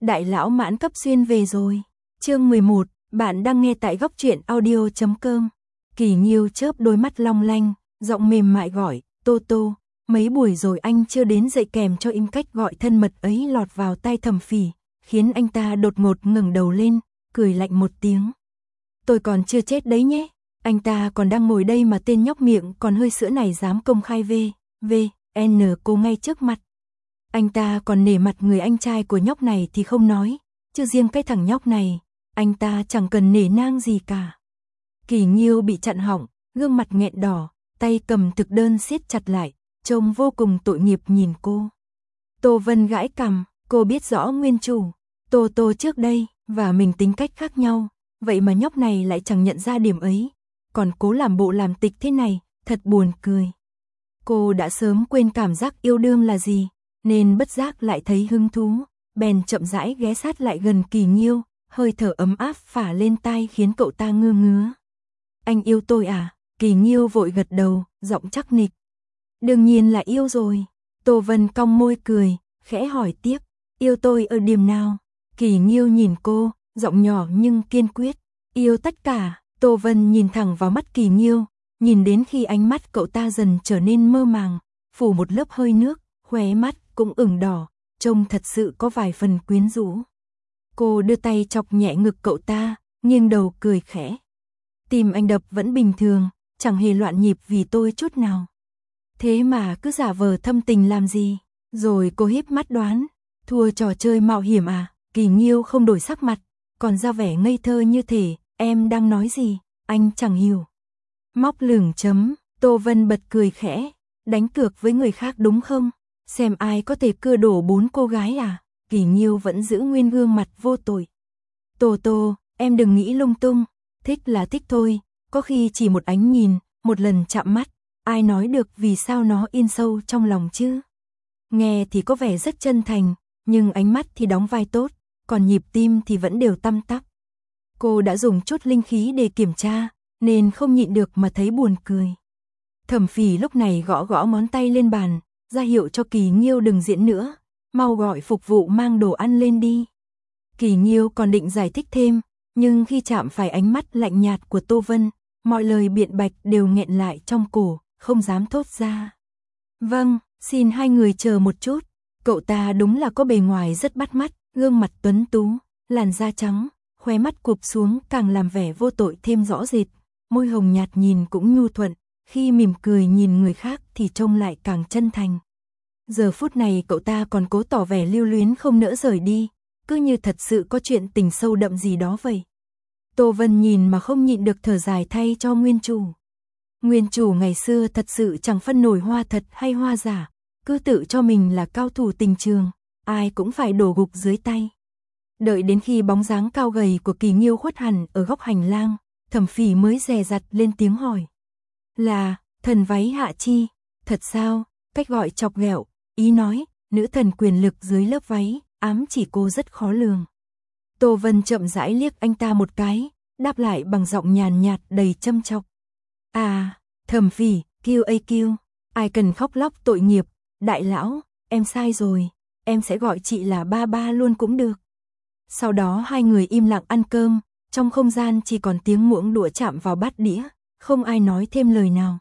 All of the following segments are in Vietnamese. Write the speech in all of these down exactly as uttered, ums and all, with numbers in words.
Đại lão mãn cấp xuyên về rồi. Chương mười một, bạn đang nghe tại góc truyện audio chấm com. Kỳ Nghiêu chớp đôi mắt long lanh, giọng mềm mại gọi, Tô Tô, mấy buổi rồi anh chưa đến dạy kèm cho im cách gọi thân mật ấy lọt vào tai Thẩm Phỉ, khiến anh ta đột ngột ngẩng đầu lên, cười lạnh một tiếng. Tôi còn chưa chết đấy nhé, anh ta còn đang ngồi đây mà tên nhóc miệng còn hơi sữa này dám công khai V, V, N cô ngay trước mặt. Anh ta còn nể mặt người anh trai của nhóc này thì không nói, chứ riêng cái thằng nhóc này, anh ta chẳng cần nể nang gì cả. Kỳ Nghiêu bị chặn họng, gương mặt nghẹn đỏ, tay cầm thực đơn siết chặt lại, trông vô cùng tội nghiệp nhìn cô. Tô Vân gãi cằm, cô biết rõ nguyên chủ, Tô Tô trước đây, và mình tính cách khác nhau, vậy mà nhóc này lại chẳng nhận ra điểm ấy, còn cố làm bộ làm tịch thế này, thật buồn cười. Cô đã sớm quên cảm giác yêu đương là gì, nên bất giác lại thấy hứng thú, bèn chậm rãi ghé sát lại gần Kỳ Nghiêu, hơi thở ấm áp phả lên tai khiến cậu ta ngơ ngứa. Anh yêu tôi à? Kỳ Nghiêu vội gật đầu, giọng chắc nịch. Đương nhiên là yêu rồi. Tô Vân cong môi cười, khẽ hỏi tiếp, yêu tôi ở điểm nào? Kỳ Nghiêu nhìn cô, giọng nhỏ nhưng kiên quyết, yêu tất cả. Tô Vân nhìn thẳng vào mắt Kỳ Nghiêu, nhìn đến khi ánh mắt cậu ta dần trở nên mơ màng, phủ một lớp hơi nước, khóe mắt cũng ửng đỏ, trông thật sự có vài phần quyến rũ. Cô đưa tay chọc nhẹ ngực cậu ta, nghiêng đầu cười khẽ. Tim anh đập vẫn bình thường, chẳng hề loạn nhịp vì tôi chút nào. Thế mà cứ giả vờ thâm tình làm gì? Rồi cô híp mắt đoán, thua trò chơi mạo hiểm à? Kỳ Nghiêu không đổi sắc mặt, còn ra vẻ ngây thơ như thể, em đang nói gì, anh chẳng hiểu. Móc lửng chấm, Tô Vân bật cười khẽ, đánh cược với người khác đúng không? Xem ai có thể cưa đổ bốn cô gái à? Kỳ Nghiêu vẫn giữ nguyên gương mặt vô tội. Tô Tô, em đừng nghĩ lung tung, thích là thích thôi, có khi chỉ một ánh nhìn, một lần chạm mắt, ai nói được vì sao nó in sâu trong lòng chứ? Nghe thì có vẻ rất chân thành, nhưng ánh mắt thì đóng vai tốt, còn nhịp tim thì vẫn đều tăm tắp. Cô đã dùng chút linh khí để kiểm tra, nên không nhịn được mà thấy buồn cười. Thẩm Phỉ lúc này gõ gõ ngón tay lên bàn, ra hiệu cho Kỳ Nghiêu đừng diễn nữa, mau gọi phục vụ mang đồ ăn lên đi. Kỳ Nghiêu còn định giải thích thêm, nhưng khi chạm phải ánh mắt lạnh nhạt của Tô Vân, mọi lời biện bạch đều nghẹn lại trong cổ, không dám thốt ra. Vâng, xin hai người chờ một chút. Cậu ta đúng là có bề ngoài rất bắt mắt, gương mặt tuấn tú, làn da trắng, khóe mắt cụp xuống càng làm vẻ vô tội thêm rõ rệt, môi hồng nhạt nhìn cũng nhu thuận, khi mỉm cười nhìn người khác thì trông lại càng chân thành. Giờ phút này cậu ta còn cố tỏ vẻ lưu luyến không nỡ rời đi, cứ như thật sự có chuyện tình sâu đậm gì đó vậy. Tô Vân nhìn mà không nhịn được thở dài thay cho nguyên chủ. Nguyên chủ ngày xưa thật sự chẳng phân nổi hoa thật hay hoa giả, cứ tự cho mình là cao thủ tình trường, ai cũng phải đổ gục dưới tay. Đợi đến khi bóng dáng cao gầy của Kỳ Nghiêu khuất hẳn ở góc hành lang, Thẩm Phỉ mới dè dặt lên tiếng hỏi. Là, thần váy Hạ Chi, thật sao? Cách gọi chọc ghẹo, ý nói, nữ thần quyền lực dưới lớp váy, ám chỉ cô rất khó lường. Tô Vân chậm rãi liếc anh ta một cái, đáp lại bằng giọng nhàn nhạt đầy châm chọc. À, Thẩm Phỉ, kiu a kiu, ai cần khóc lóc tội nghiệp, đại lão, em sai rồi, em sẽ gọi chị là ba ba luôn cũng được. Sau đó hai người im lặng ăn cơm, trong không gian chỉ còn tiếng muỗng đũa chạm vào bát đĩa, không ai nói thêm lời nào.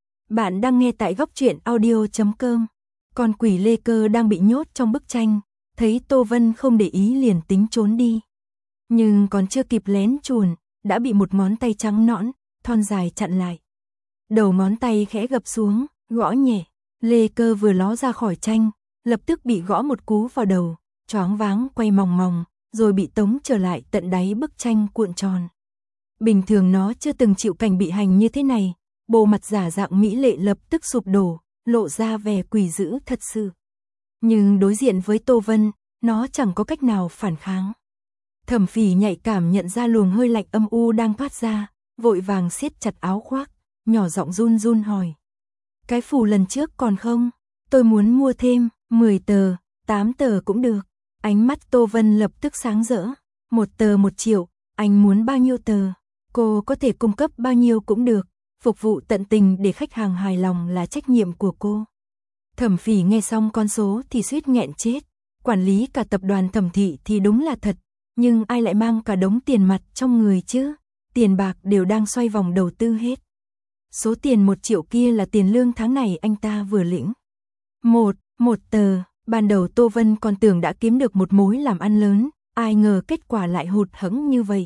Bạn đang nghe tại góc truyện audio chấm com. Con quỷ Lê Cơ đang bị nhốt trong bức tranh, thấy Tô Vân không để ý liền tính trốn đi. Nhưng còn chưa kịp lén chuồn, đã bị một ngón tay trắng nõn, thon dài chặn lại. Đầu ngón tay khẽ gập xuống, gõ nhẹ. Lê Cơ vừa ló ra khỏi tranh, lập tức bị gõ một cú vào đầu, choáng váng quay mòng mòng, rồi bị tống trở lại tận đáy bức tranh cuộn tròn. Bình thường nó chưa từng chịu cảnh bị hành như thế này, bộ mặt giả dạng mỹ lệ lập tức sụp đổ, lộ ra vẻ quỷ dữ thật sự. Nhưng đối diện với Tô Vân, nó chẳng có cách nào phản kháng. Thẩm Phỉ nhạy cảm nhận ra luồng hơi lạnh âm u đang thoát ra, vội vàng siết chặt áo khoác, nhỏ giọng run run hỏi. Cái phù lần trước còn không? Tôi muốn mua thêm, mười tờ, tám tờ cũng được. Ánh mắt Tô Vân lập tức sáng rỡ. Một tờ một triệu, anh muốn bao nhiêu tờ? Cô có thể cung cấp bao nhiêu cũng được. Phục vụ tận tình để khách hàng hài lòng là trách nhiệm của cô. Thẩm Phỉ nghe xong con số thì suýt nghẹn chết. quản lý cả tập đoàn Thẩm Thị thì đúng là thật, nhưng ai lại mang cả đống tiền mặt trong người chứ, tiền bạc đều đang xoay vòng đầu tư hết. Số tiền một triệu kia là tiền lương tháng này anh ta vừa lĩnh. Một, một tờ, ban đầu Tô Vân còn tưởng đã kiếm được một mối làm ăn lớn, ai ngờ kết quả lại hụt hẫng như vậy.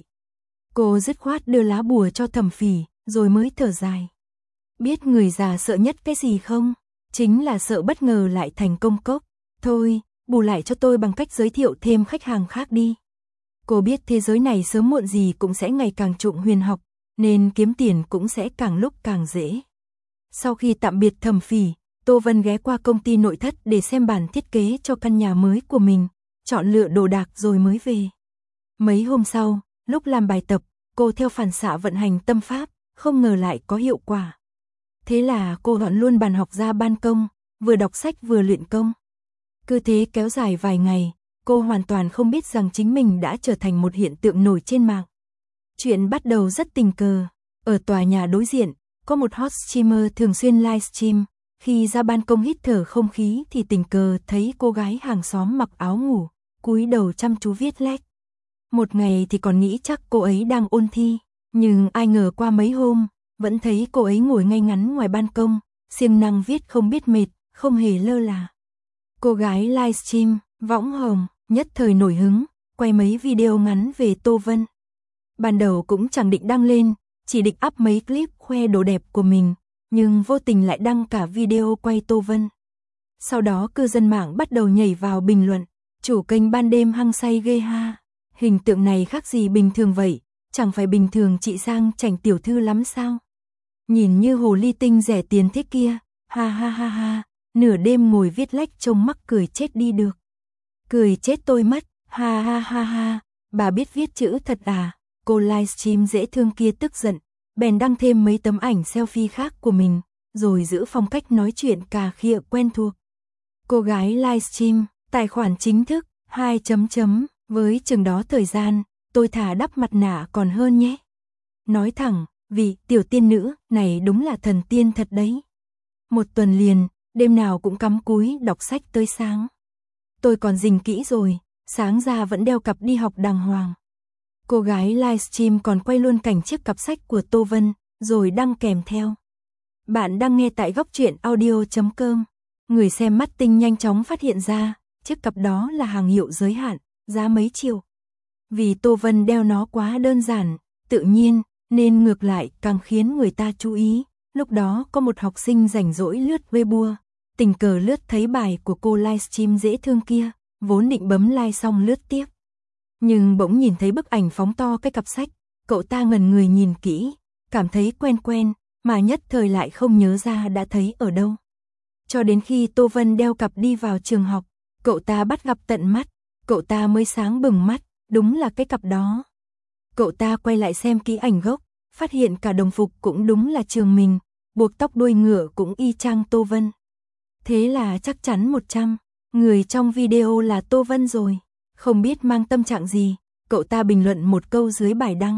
Cô dứt khoát đưa lá bùa cho Thẩm Phỉ, rồi mới thở dài. Biết người già sợ nhất cái gì không? Chính là sợ bất ngờ lại thành công cốc. Thôi, bù lại cho tôi bằng cách giới thiệu thêm khách hàng khác đi. Cô biết thế giới này sớm muộn gì cũng sẽ ngày càng trụng huyền học, nên kiếm tiền cũng sẽ càng lúc càng dễ. Sau khi tạm biệt Thẩm Phỉ, Tô Vân ghé qua công ty nội thất để xem bản thiết kế cho căn nhà mới của mình, chọn lựa đồ đạc rồi mới về. Mấy hôm sau, lúc làm bài tập, cô theo phản xạ vận hành tâm pháp, không ngờ lại có hiệu quả. Thế là cô dọn luôn bàn học ra ban công, vừa đọc sách vừa luyện công. Cứ thế kéo dài vài ngày, cô hoàn toàn không biết rằng chính mình đã trở thành một hiện tượng nổi trên mạng. Chuyện bắt đầu rất tình cờ. Ở tòa nhà đối diện, có một hot streamer thường xuyên livestream. Khi ra ban công hít thở không khí thì tình cờ thấy cô gái hàng xóm mặc áo ngủ, cúi đầu chăm chú viết lách. Một ngày thì còn nghĩ chắc cô ấy đang ôn thi, nhưng ai ngờ qua mấy hôm, vẫn thấy cô ấy ngồi ngay ngắn ngoài ban công, siêng năng viết không biết mệt, không hề lơ là. Cô gái livestream, võng hồng, nhất thời nổi hứng, quay mấy video ngắn về Tô Vân. Ban đầu cũng chẳng định đăng lên, chỉ định up mấy clip khoe đồ đẹp của mình, nhưng vô tình lại đăng cả video quay Tô Vân. Sau đó cư dân mạng bắt đầu nhảy vào bình luận, chủ kênh ban đêm hăng say ghê ha. Hình tượng này khác gì bình thường vậy, chẳng phải bình thường chị sang chảnh tiểu thư lắm sao? Nhìn như hồ ly tinh rẻ tiền thế kia, ha ha ha ha, nửa đêm ngồi viết lách trông mắc cười chết đi được. Cười chết tôi mất, ha ha ha ha, bà biết viết chữ thật à? Cô livestream dễ thương kia tức giận, bèn đăng thêm mấy tấm ảnh selfie khác của mình, rồi giữ phong cách nói chuyện cà khịa quen thuộc. Cô gái livestream, tài khoản chính thức, hai chấm chấm, với chừng đó thời gian, tôi thà đắp mặt nạ còn hơn nhé. Nói thẳng, vì tiểu tiên nữ này đúng là thần tiên thật đấy. Một tuần liền, đêm nào cũng cắm cúi đọc sách tới sáng. Tôi còn rình kỹ rồi, sáng ra vẫn đeo cặp đi học đàng hoàng. Cô gái livestream còn quay luôn cảnh chiếc cặp sách của Tô Vân, rồi đăng kèm theo. Bạn đang nghe tại góc truyện audio chấm com. Người xem mắt tinh nhanh chóng phát hiện ra, chiếc cặp đó là hàng hiệu giới hạn, giá mấy triệu. Vì Tô Vân đeo nó quá đơn giản, tự nhiên, nên ngược lại càng khiến người ta chú ý. Lúc đó có một học sinh rảnh rỗi lướt Weibo, tình cờ lướt thấy bài của cô livestream dễ thương kia, vốn định bấm like xong lướt tiếp. Nhưng bỗng nhìn thấy bức ảnh phóng to cái cặp sách, cậu ta ngẩn người nhìn kỹ, cảm thấy quen quen, mà nhất thời lại không nhớ ra đã thấy ở đâu. Cho đến khi Tô Vân đeo cặp đi vào trường học, cậu ta bắt gặp tận mắt, cậu ta mới sáng bừng mắt, đúng là cái cặp đó. Cậu ta quay lại xem kỹ ảnh gốc, phát hiện cả đồng phục cũng đúng là trường mình, buộc tóc đuôi ngựa cũng y chang Tô Vân. Thế là chắc chắn một trăm, người trong video là Tô Vân rồi. Không biết mang tâm trạng gì, cậu ta bình luận một câu dưới bài đăng.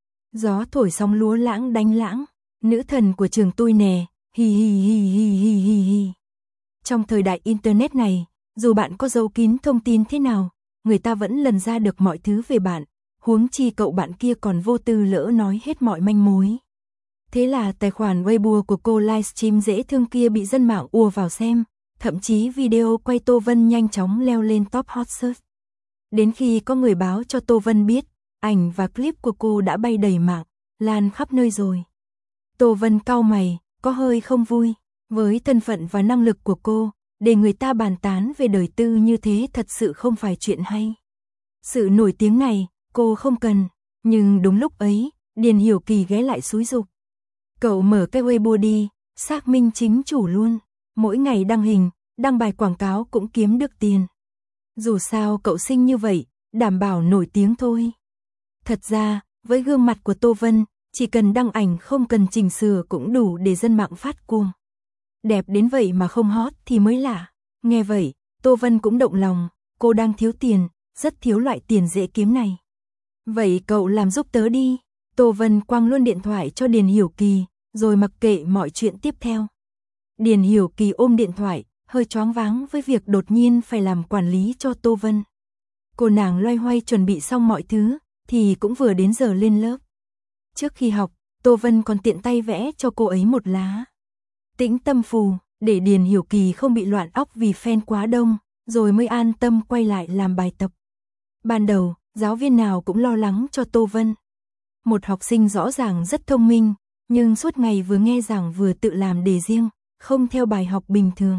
Gió thổi sóng lúa lãng đánh lãng, nữ thần của trường tôi nè, hi hi hi hi hi hi hi. Trong thời đại internet này, dù bạn có giấu kín thông tin thế nào, người ta vẫn lần ra được mọi thứ về bạn, huống chi cậu bạn kia còn vô tư lỡ nói hết mọi manh mối. Thế là tài khoản Weibo của cô livestream dễ thương kia bị dân mạng ùa vào xem, thậm chí video quay Tô Vân nhanh chóng leo lên top hot search. Đến khi có người báo cho Tô Vân biết, ảnh và clip của cô đã bay đầy mạng, lan khắp nơi rồi. Tô Vân cau mày, có hơi không vui, với thân phận và năng lực của cô, để người ta bàn tán về đời tư như thế thật sự không phải chuyện hay. Sự nổi tiếng này, cô không cần, nhưng đúng lúc ấy, Điền Hiểu Kỳ ghé lại xúi giục. Cậu mở cái Weibo đi, xác minh chính chủ luôn, mỗi ngày đăng hình, đăng bài quảng cáo cũng kiếm được tiền. Dù sao cậu xinh như vậy, đảm bảo nổi tiếng thôi. Thật ra, với gương mặt của Tô Vân, chỉ cần đăng ảnh không cần chỉnh sửa cũng đủ để dân mạng phát cuồng. Đẹp đến vậy mà không hot thì mới lạ. Nghe vậy, Tô Vân cũng động lòng, cô đang thiếu tiền, rất thiếu loại tiền dễ kiếm này. Vậy cậu làm giúp tớ đi. Tô Vân quăng luôn điện thoại cho Điền Hiểu Kỳ, rồi mặc kệ mọi chuyện tiếp theo. Điền Hiểu Kỳ ôm điện thoại, hơi choáng váng với việc đột nhiên phải làm quản lý cho Tô Vân. Cô nàng loay hoay chuẩn bị xong mọi thứ, thì cũng vừa đến giờ lên lớp. Trước khi học, Tô Vân còn tiện tay vẽ cho cô ấy một lá Tĩnh Tâm Phù, để Điền Hiểu Kỳ không bị loạn óc vì fan quá đông, rồi mới an tâm quay lại làm bài tập. Ban đầu, giáo viên nào cũng lo lắng cho Tô Vân. Một học sinh rõ ràng rất thông minh, nhưng suốt ngày vừa nghe giảng vừa tự làm đề riêng, không theo bài học bình thường.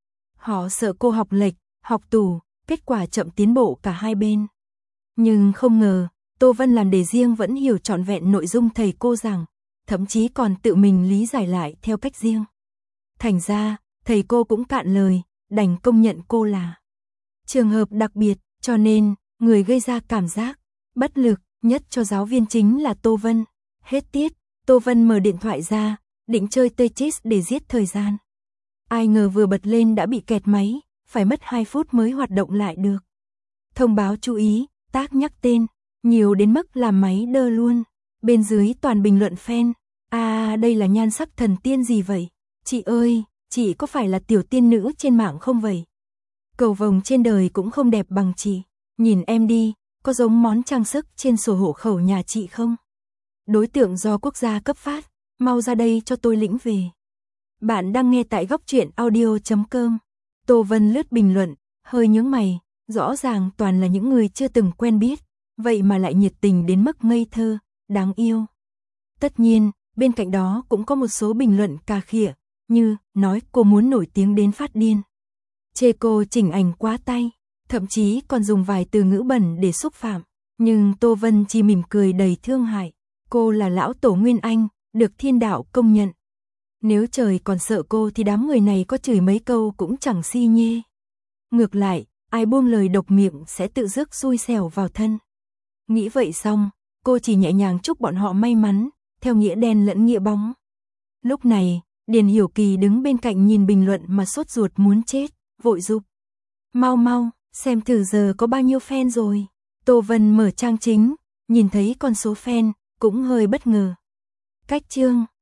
Họ sợ cô học lệch, học tù, kết quả chậm tiến bộ cả hai bên. Nhưng không ngờ, Tô Vân làm đề riêng vẫn hiểu trọn vẹn nội dung thầy cô giảng, thậm chí còn tự mình lý giải lại theo cách riêng. Thành ra, thầy cô cũng cạn lời, đành công nhận cô là trường hợp đặc biệt, cho nên, người gây ra cảm giác bất lực nhất cho giáo viên chính là Tô Vân. Hết tiết, Tô Vân mở điện thoại ra, định chơi Tetris để giết thời gian. Ai ngờ vừa bật lên đã bị kẹt máy, phải mất hai phút mới hoạt động lại được. Thông báo chú ý, tác nhắc tên, nhiều đến mức làm máy đơ luôn. Bên dưới toàn bình luận fan. À, đây là nhan sắc thần tiên gì vậy? Chị ơi, chị có phải là tiểu tiên nữ trên mạng không vậy? Cầu vồng trên đời cũng không đẹp bằng chị. Nhìn em đi, có giống món trang sức trên sổ hộ khẩu nhà chị không? Đối tượng do quốc gia cấp phát, mau ra đây cho tôi lĩnh về. Bạn đang nghe tại góc truyện audio chấm com. Tô Vân lướt bình luận, hơi nhướng mày, rõ ràng toàn là những người chưa từng quen biết, vậy mà lại nhiệt tình đến mức ngây thơ, đáng yêu. Tất nhiên, bên cạnh đó cũng có một số bình luận cà khịa, như nói cô muốn nổi tiếng đến phát điên, chê cô chỉnh ảnh quá tay, thậm chí còn dùng vài từ ngữ bẩn để xúc phạm. Nhưng Tô Vân chỉ mỉm cười đầy thương hại. Cô là lão tổ Nguyên Anh, được thiên đạo công nhận. Nếu trời còn sợ cô thì đám người này có chửi mấy câu cũng chẳng si nhê. Ngược lại, ai buông lời độc miệng sẽ tự rước xui xẻo vào thân. Nghĩ vậy xong, cô chỉ nhẹ nhàng chúc bọn họ may mắn, theo nghĩa đen lẫn nghĩa bóng. Lúc này, Điền Hiểu Kỳ đứng bên cạnh nhìn bình luận mà sốt ruột muốn chết, vội giục. Mau mau, xem thử giờ có bao nhiêu fan rồi. Tô Vân mở trang chính, nhìn thấy con số fan, cũng hơi bất ngờ. Cách chương